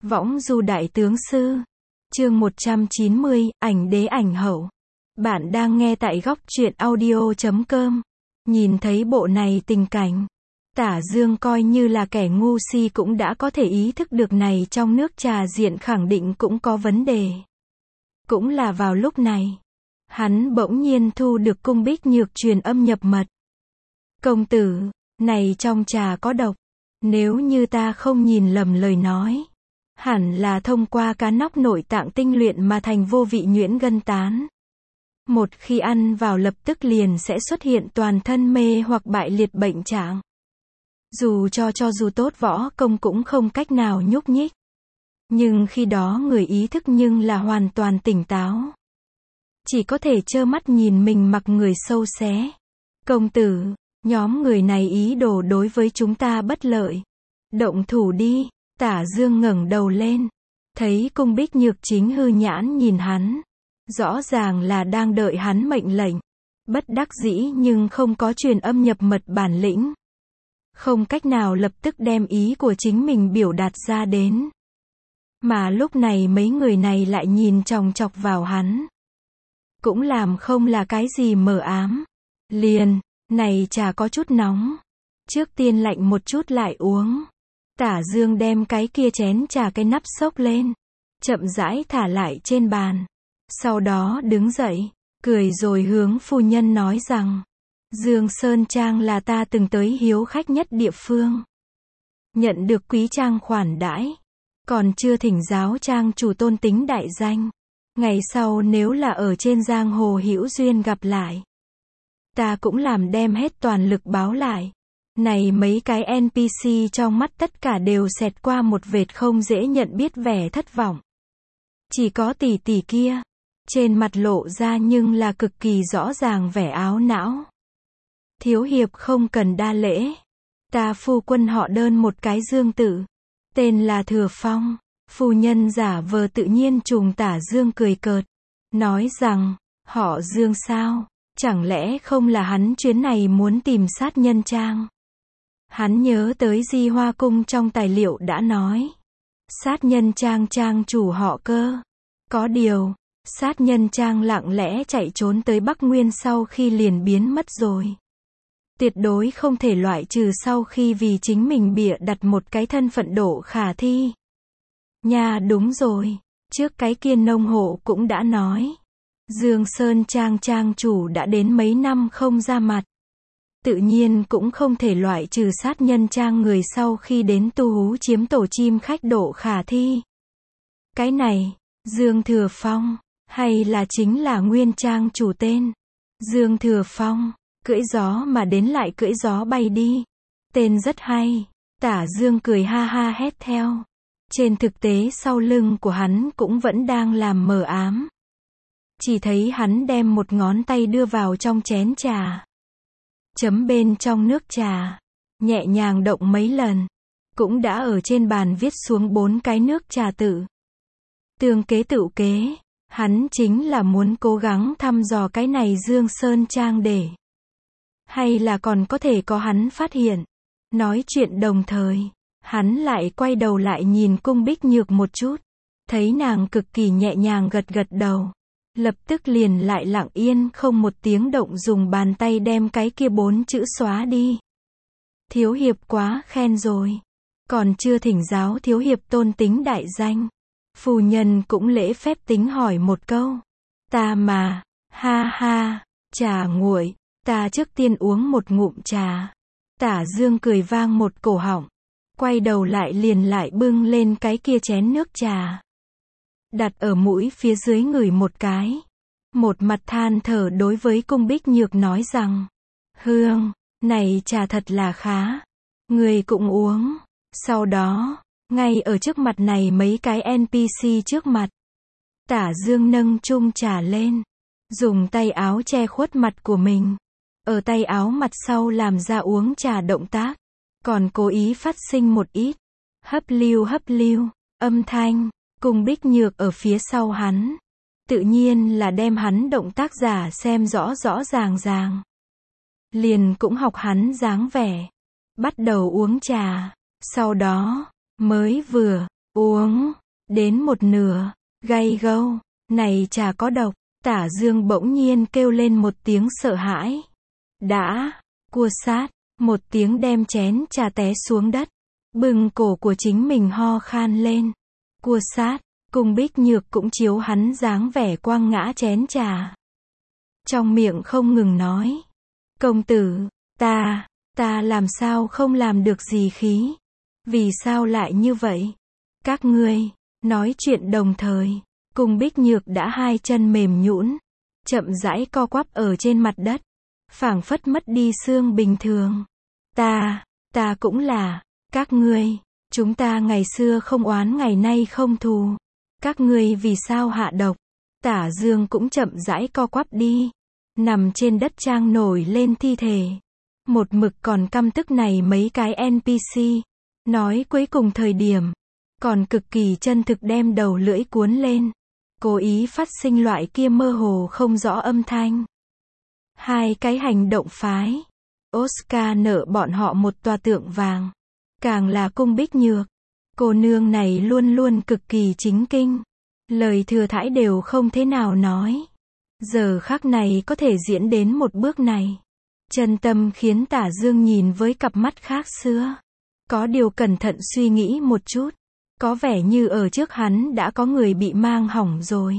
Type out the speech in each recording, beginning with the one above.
Võng du đại tướng sư. Chương 190, ảnh đế ảnh hậu. Bạn đang nghe tại góc truyện audio.com. Nhìn thấy bộ này tình cảnh, Tả Dương coi như là kẻ ngu si cũng đã có thể ý thức được này trong nước trà diện khẳng định cũng có vấn đề. Cũng là vào lúc này, hắn bỗng nhiên thu được cung Bích Nhược truyền âm nhập mật. Công tử, này trong trà có độc. Nếu như ta không nhìn lầm lời nói, hẳn là thông qua cá nóc nội tạng tinh luyện mà thành vô vị nhuyễn gân tán. Một khi ăn vào lập tức liền sẽ xuất hiện toàn thân mê hoặc bại liệt bệnh trạng. Dù cho dù tốt võ công cũng không cách nào nhúc nhích. Nhưng khi đó người ý thức nhưng là hoàn toàn tỉnh táo. Chỉ có thể trơ mắt nhìn mình mặc người sâu xé. Công tử, nhóm người này ý đồ đối với chúng ta bất lợi. Động thủ đi. Tả Dương ngẩng đầu lên, thấy cung Bích Nhược chính hư nhãn nhìn hắn. Rõ ràng là đang đợi hắn mệnh lệnh. Bất đắc dĩ nhưng không có truyền âm nhập mật bản lĩnh. Không cách nào lập tức đem ý của chính mình biểu đạt ra đến. Mà lúc này mấy người này lại nhìn chòng chọc vào hắn. Cũng làm không là cái gì mờ ám. Liền, này trà có chút nóng. Trước tiên lạnh một chút lại uống. Tả Dương đem cái kia chén trà cái nắp xốc lên. Chậm rãi thả lại trên bàn. Sau đó đứng dậy, cười rồi hướng phu nhân nói rằng. Dương Sơn Trang là ta từng tới hiếu khách nhất địa phương. Nhận được quý trang khoản đãi. Còn chưa thỉnh giáo trang chủ tôn tính đại danh. Ngày sau nếu là ở trên giang hồ hữu duyên gặp lại, ta cũng làm đem hết toàn lực báo lại. Này mấy cái NPC trong mắt tất cả đều xẹt qua một vệt không dễ nhận biết vẻ thất vọng. Chỉ có tỷ tỷ kia, trên mặt lộ ra nhưng là cực kỳ rõ ràng vẻ áo não. Thiếu hiệp không cần đa lễ. Ta phu quân họ đơn một cái Dương tử. Tên là Thừa Phong. Phu nhân giả vờ tự nhiên trùng Tả Dương cười cợt. Nói rằng, họ Dương sao? Chẳng lẽ không là hắn chuyến này muốn tìm sát nhân trang? Hắn nhớ tới Di Hoa Cung trong tài liệu đã nói. Sát nhân trang trang chủ họ Cơ. Có điều, sát nhân trang lặng lẽ chạy trốn tới Bắc Nguyên sau khi liền biến mất rồi. Tuyệt đối không thể loại trừ sau khi vì chính mình bịa đặt một cái thân phận độ khả thi. Nha đúng rồi, trước cái kia nông hộ cũng đã nói. Dương Sơn Trang trang chủ đã đến mấy năm không ra mặt. Tự nhiên cũng không thể loại trừ sát nhân trang người sau khi đến Tu Hú chiếm tổ chim khách độ khả thi. Cái này, Dương Thừa Phong, hay là chính là nguyên trang chủ tên? Dương Thừa Phong, cưỡi gió mà đến lại cưỡi gió bay đi. Tên rất hay. Tả Dương cười ha ha hét theo. Trên thực tế sau lưng của hắn cũng vẫn đang làm mờ ám. Chỉ thấy hắn đem một ngón tay đưa vào trong chén trà. Chấm bên trong nước trà. Nhẹ nhàng động mấy lần. Cũng đã ở trên bàn viết xuống 4 cái nước trà tự. Tương kế tựu kế. Hắn chính là muốn cố gắng thăm dò cái này Dương Sơn Trang để. Hay là còn có thể có hắn phát hiện. Nói chuyện đồng thời. Hắn lại quay đầu lại nhìn cung Bích Nhược một chút. Thấy nàng cực kỳ nhẹ nhàng gật gật đầu. Lập tức liền lại lặng yên không một tiếng động dùng bàn tay đem cái kia 4 chữ xóa đi. Thiếu hiệp quá khen rồi. Còn chưa thỉnh giáo thiếu hiệp tôn tính đại danh. Phu nhân cũng lễ phép tính hỏi một câu. Ta mà, ha ha, trà nguội, ta trước tiên uống một ngụm trà. Tả Dương cười vang một cổ họng. Quay đầu lại liền lại bưng lên cái kia chén nước trà. Đặt ở mũi phía dưới ngửi một cái. Một mặt than thở đối với cung Bích Nhược nói rằng. Hương, này trà thật là khá. Người cũng uống. Sau đó, ngay ở trước mặt này mấy cái NPC trước mặt. Tả Dương nâng chung trà lên. Dùng tay áo che khuất mặt của mình. Ở tay áo mặt sau làm ra uống trà động tác. Còn cố ý phát sinh một ít. Hấp lưu, âm thanh. Cung Bích Nhược ở phía sau hắn. Tự nhiên là đem hắn động tác giả xem rõ rõ ràng. Liền cũng học hắn dáng vẻ. Bắt đầu uống trà. Sau đó, mới vừa, Uống. Đến một nửa. Gay gâu. Này trà có độc. Tả Dương bỗng nhiên kêu lên một tiếng sợ hãi. Đã. Cua sát. Một tiếng đem chén trà té xuống đất. Bưng cổ của chính mình ho khan lên. Cua sát. Cung Bích Nhược cũng chiếu hắn dáng vẻ quăng ngã chén trà. Trong miệng không ngừng nói. Công tử, ta làm sao không làm được gì khí? Vì sao lại như vậy? Các ngươi, nói chuyện đồng thời, Cung Bích Nhược đã hai chân mềm nhũn, chậm rãi co quắp ở trên mặt đất, phảng phất mất đi xương bình thường. Ta cũng là, các ngươi, chúng ta ngày xưa không oán ngày nay không thù. Các ngươi vì sao hạ độc? Tả Dương cũng chậm rãi co quắp đi, nằm trên đất trang nổi lên thi thể. Một mực còn căm tức này mấy cái NPC, nói cuối cùng thời điểm, còn cực kỳ chân thực đem đầu lưỡi cuốn lên, cố ý phát sinh loại kia mơ hồ không rõ âm thanh. Hai cái hành động phái, Oscar nợ bọn họ một tòa tượng vàng, càng là Cung Bích Nhược. Cô nương này luôn luôn cực kỳ chính kinh, lời thừa thãi đều không thế nào nói. Giờ khắc này có thể diễn đến một bước này, chân tâm khiến Tả Dương nhìn với cặp mắt khác xưa. Có điều cẩn thận suy nghĩ một chút, có vẻ như ở trước hắn đã có người bị mang hỏng rồi.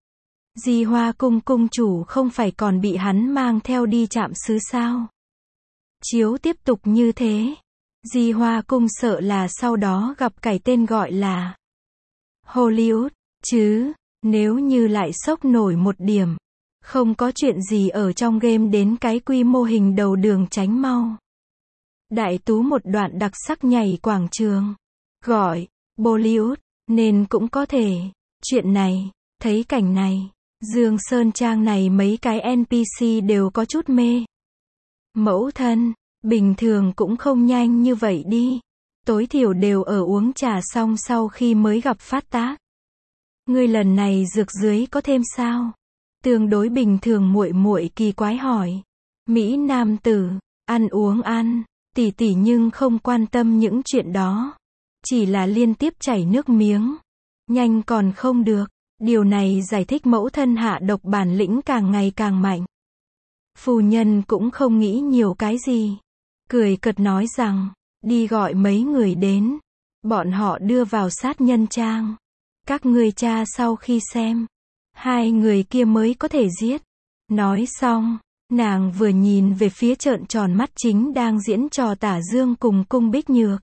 Di Hoa cung cung chủ không phải còn bị hắn mang theo đi trạm xứ sao? Chiếu tiếp tục như thế, Di Hoa cung sợ là sau đó gặp cái tên gọi là Hollywood, chứ, nếu như lại sốc nổi một điểm, không có chuyện gì ở trong game đến cái quy mô hình đầu đường tránh mau. Đại tú một đoạn đặc sắc nhảy quảng trường, gọi Bollywood, nên cũng có thể. Chuyện này, thấy cảnh này, Dương Sơn Trang này mấy cái NPC đều có chút mê. Mẫu thân, bình thường cũng không nhanh như vậy đi. Tối thiểu đều ở uống trà xong sau khi mới gặp phát tác. Ngươi lần này dược dưới có thêm sao? Tương đối bình thường muội muội kỳ quái hỏi. Mỹ nam tử, ăn uống ăn, tỷ tỷ nhưng không quan tâm những chuyện đó. Chỉ là liên tiếp chảy nước miếng. Nhanh còn không được. Điều này giải thích mẫu thân hạ độc bản lĩnh càng ngày càng mạnh. Phu nhân cũng không nghĩ nhiều cái gì. Cười cợt nói rằng, đi gọi mấy người đến. Bọn họ đưa vào sát nhân trang. Các ngươi cha sau khi xem, hai người kia mới có thể giết. Nói xong, nàng vừa nhìn về phía trợn tròn mắt chính đang diễn trò Tả Dương cùng Cung Bích Nhược.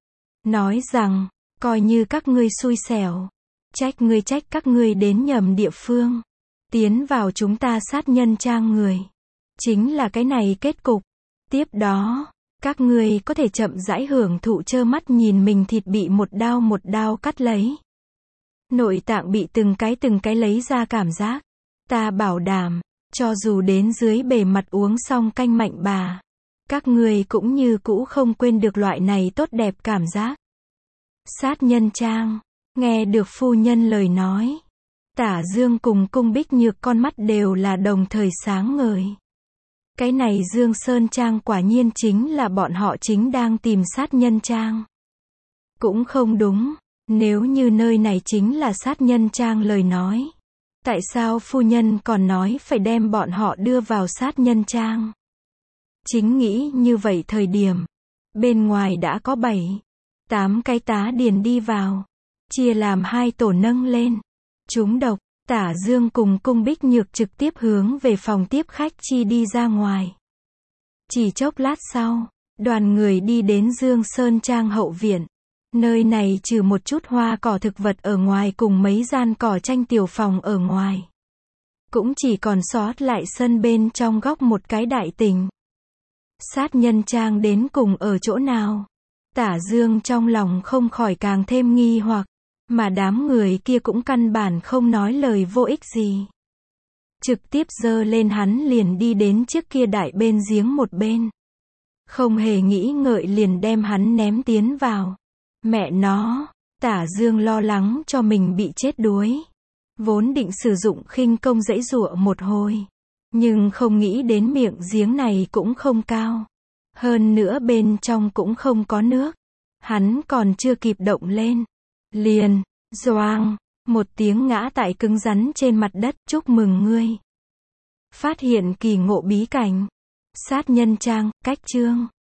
Nói rằng, coi như các ngươi xui xẻo. Trách các ngươi đến nhầm địa phương. Tiến vào chúng ta sát nhân trang người. Chính là cái này kết cục. Tiếp đó, các ngươi có thể chậm rãi hưởng thụ trơ mắt nhìn mình thịt bị một đao cắt lấy. Nội tạng bị từng cái lấy ra cảm giác. Ta bảo đảm, cho dù đến dưới bề mặt uống xong canh mạnh bà, các ngươi cũng như cũ không quên được loại này tốt đẹp cảm giác. Sát nhân trang, nghe được phu nhân lời nói. Tả Dương cùng Cung Bích Nhược con mắt đều là đồng thời sáng ngời. Cái này Dương Sơn Trang quả nhiên chính là bọn họ chính đang tìm sát nhân trang. Cũng không đúng, nếu như nơi này chính là sát nhân trang lời nói. Tại sao phu nhân còn nói phải đem bọn họ đưa vào sát nhân trang? Chính nghĩ như vậy thời điểm, bên ngoài đã có 7-8 cái tá điền đi vào, chia làm hai tổ nâng lên. Chúng độc, Tả Dương cùng Cung Bích Nhược trực tiếp hướng về phòng tiếp khách chi đi ra ngoài. Chỉ chốc lát sau, đoàn người đi đến Dương Sơn Trang hậu viện. Nơi này trừ một chút hoa cỏ thực vật ở ngoài cùng mấy gian cỏ tranh tiểu phòng ở ngoài. Cũng chỉ còn sót lại sân bên trong góc một cái đại tỉnh. Sát nhân trang đến cùng ở chỗ nào? Tả Dương trong lòng không khỏi càng thêm nghi hoặc. Mà đám người kia cũng căn bản không nói lời vô ích gì. Trực tiếp giơ lên hắn liền đi đến trước kia đại bên giếng một bên. Không hề nghĩ ngợi liền đem hắn ném tiến vào. Mẹ nó, Tả Dương lo lắng cho mình bị chết đuối. Vốn định sử dụng khinh công giãy giụa một hồi. Nhưng không nghĩ đến miệng giếng này cũng không cao. Hơn nữa bên trong cũng không có nước. Hắn còn chưa kịp động lên. Liền, doang, một tiếng ngã tại cứng rắn trên mặt đất, chúc mừng ngươi. Phát hiện kỳ ngộ bí cảnh. Sát nhân trang, cách chương.